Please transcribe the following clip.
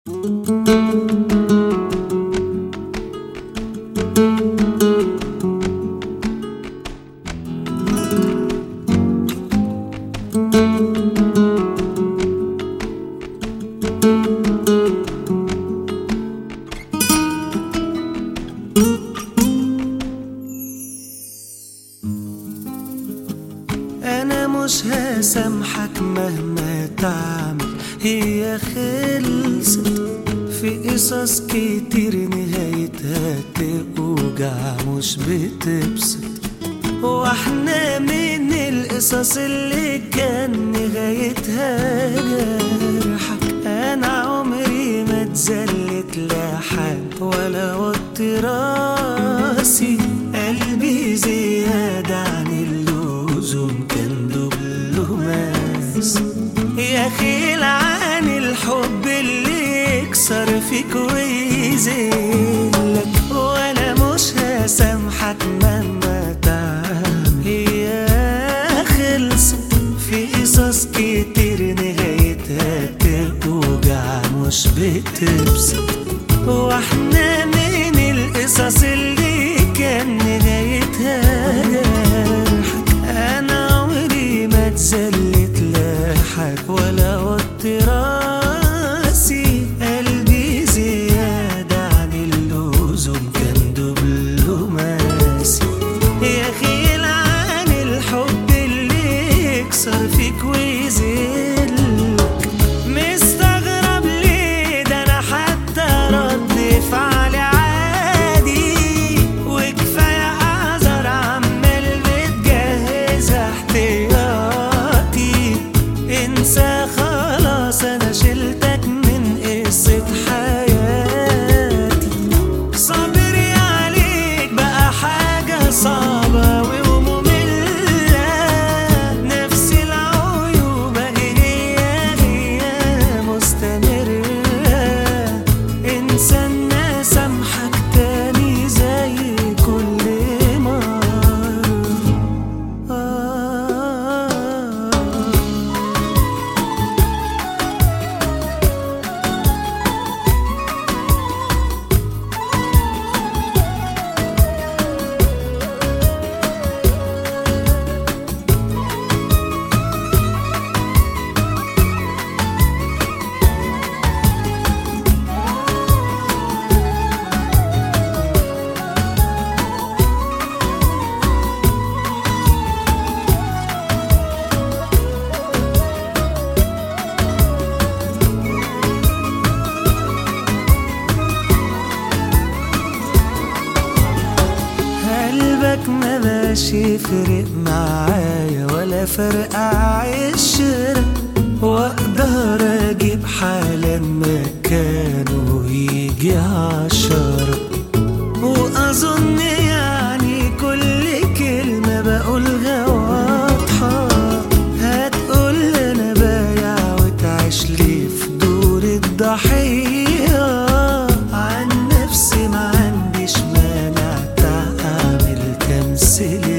أنا مش هسامحك مهما تعمل، هي خلصت في قصص كتير نهايتها توجع مش بتبسط. واحنا من القصص اللي كان نهايتها جرحك. أنا عمري ما اتذلت لحد ولا وطي راسي، قلبي زيادة عن اللزوم كان دبلوماس. يا خيل عن الحب اللي يكسر فيك ويذلك، وانا مش هسامحك مهما تعمل. هي خلصت في قصص كتير نهايتها توجع مش بتبسط. واحنا من القصص اللي كان نهايتها جرحك. انا عمري ما اتذلت لحد ولا وطي راسي، قلبي زيادة عن اللزوم كان دبلوماسي. يا خيل عن الحب اللي يكسر فيك ويذلك. مستغرب ليه ده انا حتى رد فعلي عادي، وكفاية اعذر عمال بتجهز احتياطي. انسى خلاص انا شلتك من قصة حياتي. صبري عليك بقى حاجة صعبة ومملة، نفس العيوب هي مستمرة. انسى ان سامحك تاني زي كل مرة. قلبك ما باش يفرق معايا ولا فرق عشرة، واقدر اجيب حالا مكانه يجي 10. واظن يعني كل كلمة بقولها واضحة. هتقول انا بايع وتعيش لي في دور الضحية. عن نفسي ما عنديش مانع تعمل تمثيل